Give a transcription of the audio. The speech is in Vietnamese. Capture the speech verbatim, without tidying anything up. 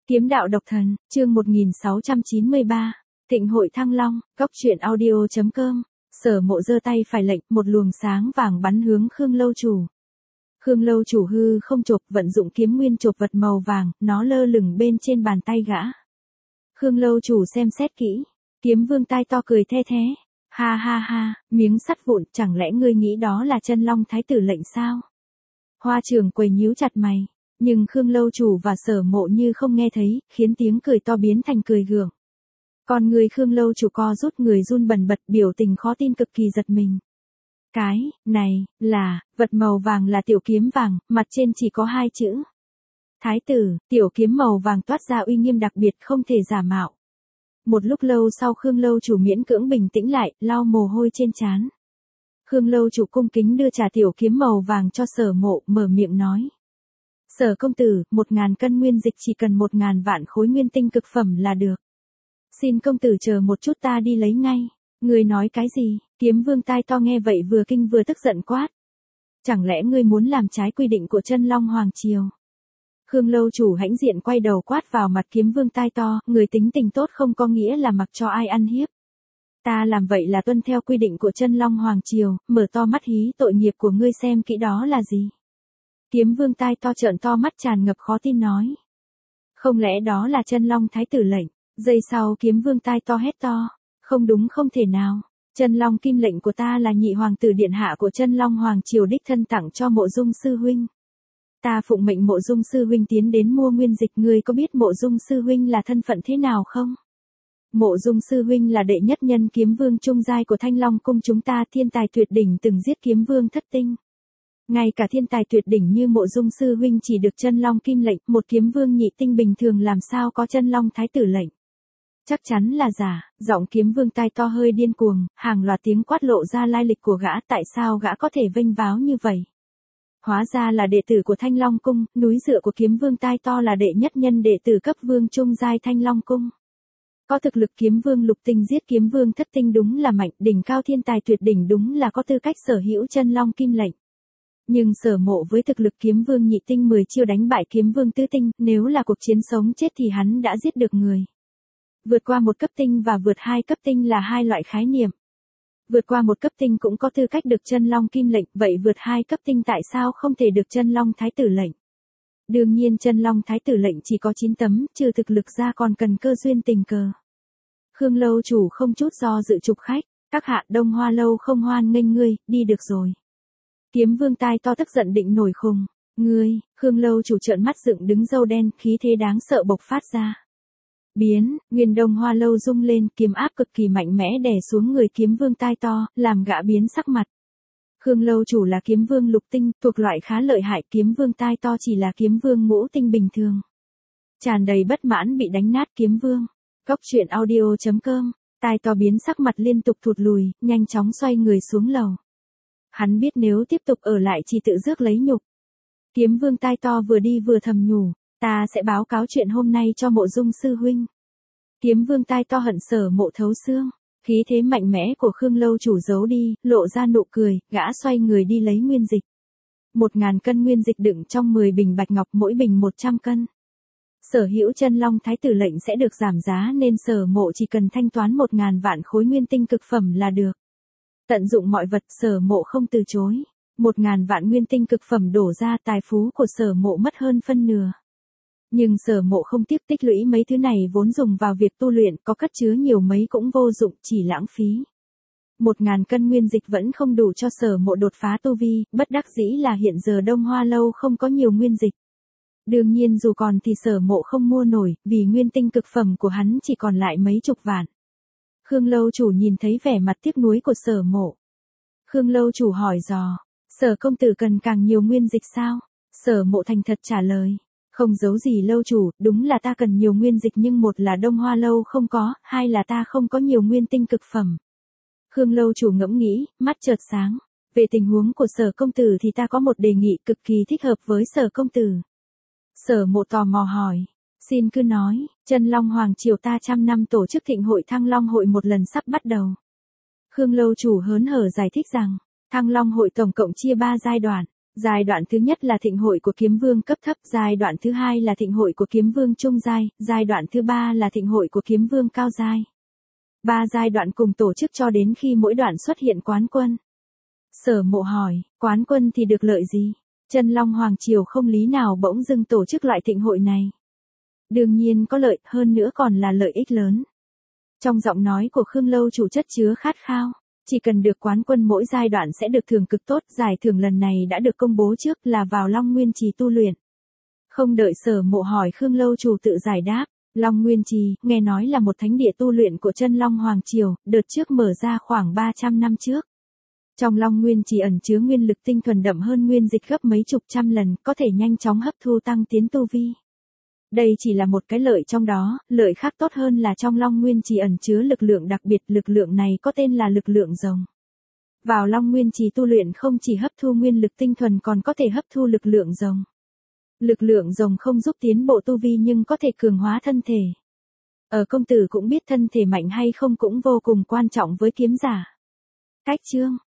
Kiếm đạo độc thần, chương một nghìn sáu trăm chín mươi ba, Thịnh hội Thăng Long, góc truyện audio chấm com. Sở Mộ giơ tay phải lệnh, một luồng sáng vàng bắn hướng Khương Lâu Chủ. Khương Lâu Chủ hư không chộp, vận dụng kiếm nguyên chộp vật màu vàng, nó lơ lửng bên trên bàn tay gã. Khương Lâu Chủ xem xét kỹ, Kiếm Vương tai to cười the thế. Ha ha ha, miếng sắt vụn, chẳng lẽ ngươi nghĩ đó là Chân Long Thái tử lệnh sao? Hoa Trường Quầy nhíu chặt mày, nhưng Khương Lâu Chủ và Sở Mộ như không nghe thấy, khiến tiếng cười to biến thành cười gượng. Còn người Khương Lâu Chủ co rút, người run bần bật, biểu tình khó tin cực kỳ giật mình. Cái này là vật màu vàng, là tiểu kiếm vàng, mặt trên chỉ có hai chữ Thái tử. Tiểu kiếm màu vàng toát ra uy nghiêm đặc biệt, không thể giả mạo. Một lúc lâu sau, Khương Lâu Chủ miễn cưỡng bình tĩnh lại, lau mồ hôi trên trán. Khương Lâu Chủ cung kính đưa trà tiểu kiếm màu vàng cho Sở Mộ, mở miệng nói: Sở công tử, một ngàn cân nguyên dịch chỉ cần một ngàn vạn khối nguyên tinh cực phẩm là được. Xin công tử chờ một chút, ta đi lấy ngay. Ngươi nói cái gì? Kiếm Vương tai to nghe vậy vừa kinh vừa tức giận quát: Chẳng lẽ ngươi muốn làm trái quy định của Chân Long Hoàng Triều? Khương Lâu Chủ hãnh diện quay đầu quát vào mặt Kiếm Vương tai to: Người tính tình tốt không có nghĩa là mặc cho ai ăn hiếp. Ta làm vậy là tuân theo quy định của Chân Long Hoàng Triều. Mở to mắt hí, tội nghiệp của ngươi xem kỹ đó là gì? Kiếm Vương tai to trợn to mắt, tràn ngập khó tin nói: Không lẽ đó là Chân Long Thái tử lệnh? Giây sau, Kiếm Vương tai to hét to: Không đúng, không thể nào. Chân Long Kim lệnh của ta là nhị hoàng tử điện hạ của Chân Long Hoàng Triều đích thân tặng cho Mộ Dung sư huynh. Ta phụng mệnh Mộ Dung sư huynh tiến đến mua nguyên dịch. Ngươi có biết Mộ Dung sư huynh là thân phận thế nào không? Mộ Dung sư huynh là đệ nhất nhân kiếm vương trung giai của Thanh Long cung chúng ta, thiên tài tuyệt đỉnh, từng giết kiếm vương thất tinh. Ngay cả thiên tài tuyệt đỉnh như Mộ Dung sư huynh chỉ được Chân Long Kim lệnh, một kiếm vương nhị tinh bình thường làm sao có Chân Long Thái tử lệnh? Chắc chắn là giả. Giọng Kiếm Vương tai to hơi điên cuồng, hàng loạt tiếng quát lộ ra lai lịch của gã, tại sao gã có thể vênh váo như vậy? Hóa ra là đệ tử của Thanh Long cung, núi dựa của Kiếm Vương tai to là đệ nhất nhân đệ tử cấp vương trung giai Thanh Long cung. Có thực lực kiếm vương lục tinh giết kiếm vương thất tinh đúng là mạnh, đỉnh cao thiên tài tuyệt đỉnh đúng là có tư cách sở hữu Chân Long Kim lệnh. Nhưng Sở Mộ với thực lực kiếm vương nhị tinh mười chiêu đánh bại kiếm vương tứ tinh, nếu là cuộc chiến sống chết thì hắn đã giết được người. Vượt qua một cấp tinh và vượt hai cấp tinh là hai loại khái niệm. Vượt qua một cấp tinh cũng có tư cách được Chân Long Kim lệnh, vậy vượt hai cấp tinh tại sao không thể được Chân Long Thái tử lệnh? Đương nhiên Chân Long Thái tử lệnh chỉ có chín tấm, trừ thực lực ra còn cần cơ duyên tình cờ. Khương Lâu Chủ không chút do dự chụp khách: Các hạ, Đông Hoa lâu không hoan nghênh ngươi, đi được rồi. Kiếm Vương tai to tức giận định nổi khùng: Ngươi! Khương Lâu Chủ trợn mắt dựng đứng râu đen, khí thế đáng sợ bộc phát ra. Biến, nguyên Đông Hoa lâu rung lên, kiếm áp cực kỳ mạnh mẽ đè xuống người Kiếm Vương tai to, làm gã biến sắc mặt. Khương Lâu Chủ là kiếm vương lục tinh, thuộc loại khá lợi hại, Kiếm Vương tai to chỉ là kiếm vương ngũ tinh bình thường. Tràn đầy bất mãn bị đánh nát Kiếm Vương. Góc truyện audio chấm com. Tai to biến sắc mặt liên tục thụt lùi, nhanh chóng xoay người xuống lầu. Hắn biết nếu tiếp tục ở lại chỉ tự rước lấy nhục. Kiếm Vương tai to vừa đi vừa thầm nhủ: Ta sẽ báo cáo chuyện hôm nay cho Mộ Dung sư huynh. Kiếm Vương tai to hận Sở Mộ thấu xương. Khí thế mạnh mẽ của Khương Lâu Chủ giấu đi, lộ ra nụ cười, gã xoay người đi lấy nguyên dịch. Một ngàn cân nguyên dịch đựng trong mười bình bạch ngọc, mỗi bình một trăm cân. Sở hữu Chân Long Thái tử lệnh sẽ được giảm giá nên Sở Mộ chỉ cần thanh toán một ngàn vạn khối nguyên tinh cực phẩm là được. Tận dụng mọi vật, Sở Mộ không từ chối. Một ngàn vạn nguyên tinh cực phẩm đổ ra, tài phú của Sở Mộ mất hơn phân nửa. Nhưng Sở Mộ không tiếc tích lũy mấy thứ này vốn dùng vào việc tu luyện, có cất chứa nhiều mấy cũng vô dụng, chỉ lãng phí. Một ngàn cân nguyên dịch vẫn không đủ cho Sở Mộ đột phá tu vi, bất đắc dĩ là hiện giờ Đông Hoa lâu không có nhiều nguyên dịch. Đương nhiên dù còn thì Sở Mộ không mua nổi, vì nguyên tinh cực phẩm của hắn chỉ còn lại mấy chục vạn. Khương Lâu Chủ nhìn thấy vẻ mặt tiếc nuối của Sở Mộ. Khương Lâu Chủ hỏi dò: Sở công tử cần càng nhiều nguyên dịch sao? Sở Mộ thành thật trả lời: Không giấu gì Lâu Chủ, đúng là ta cần nhiều nguyên dịch, nhưng một là Đông Hoa lâu không có, hai là ta không có nhiều nguyên tinh cực phẩm. Khương Lâu Chủ ngẫm nghĩ, mắt chợt sáng: Về tình huống của Sở công tử thì ta có một đề nghị cực kỳ thích hợp với Sở công tử. Sở Mộ tò mò hỏi: Xin cứ nói. Chân Long Hoàng Triều ta trăm năm tổ chức Thịnh hội Thăng Long hội một lần sắp bắt đầu. Khương Lâu Chủ hớn hở giải thích rằng, Thăng Long hội tổng cộng chia ba giai đoạn. Giai đoạn thứ nhất là thịnh hội của kiếm vương cấp thấp, giai đoạn thứ hai là thịnh hội của kiếm vương trung giai, giai đoạn thứ ba là thịnh hội của kiếm vương cao giai. Ba giai đoạn cùng tổ chức cho đến khi mỗi đoạn xuất hiện quán quân. Sở Mộ hỏi, quán quân thì được lợi gì? Chân Long Hoàng Triều không lý nào bỗng dưng tổ chức loại thịnh hội này. Đương nhiên có lợi, hơn nữa còn là lợi ích lớn. Trong giọng nói của Khương Lâu Chủ chất chứa khát khao. Chỉ cần được quán quân mỗi giai đoạn sẽ được thưởng cực tốt, giải thưởng lần này đã được công bố trước là vào Long Nguyên Trì tu luyện. Không đợi Sở Mộ hỏi Khương Lâu Chủ tự giải đáp, Long Nguyên Trì, nghe nói là một thánh địa tu luyện của Chân Long Hoàng Triều, đợt trước mở ra khoảng ba trăm năm trước. Trong Long Nguyên Trì ẩn chứa nguyên lực tinh thuần đậm hơn nguyên dịch gấp mấy chục trăm lần, có thể nhanh chóng hấp thu tăng tiến tu vi. Đây chỉ là một cái lợi trong đó, lợi khác tốt hơn là trong Long Nguyên Trì ẩn chứa lực lượng đặc biệt, lực lượng này có tên là lực lượng rồng. Vào Long Nguyên Trì tu luyện không chỉ hấp thu nguyên lực tinh thuần còn có thể hấp thu lực lượng rồng. Lực lượng rồng không giúp tiến bộ tu vi nhưng có thể cường hóa thân thể. Ở công tử cũng biết thân thể mạnh hay không cũng vô cùng quan trọng với kiếm giả. Cách chương